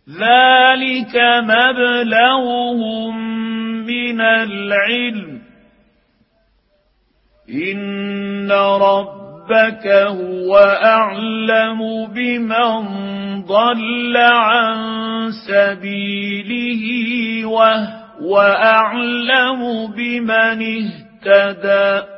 ذلك مبلغهم من العلم إن ربك هو أعلم بمن ضل عن سبيله وهو أعلم بمن اهتدى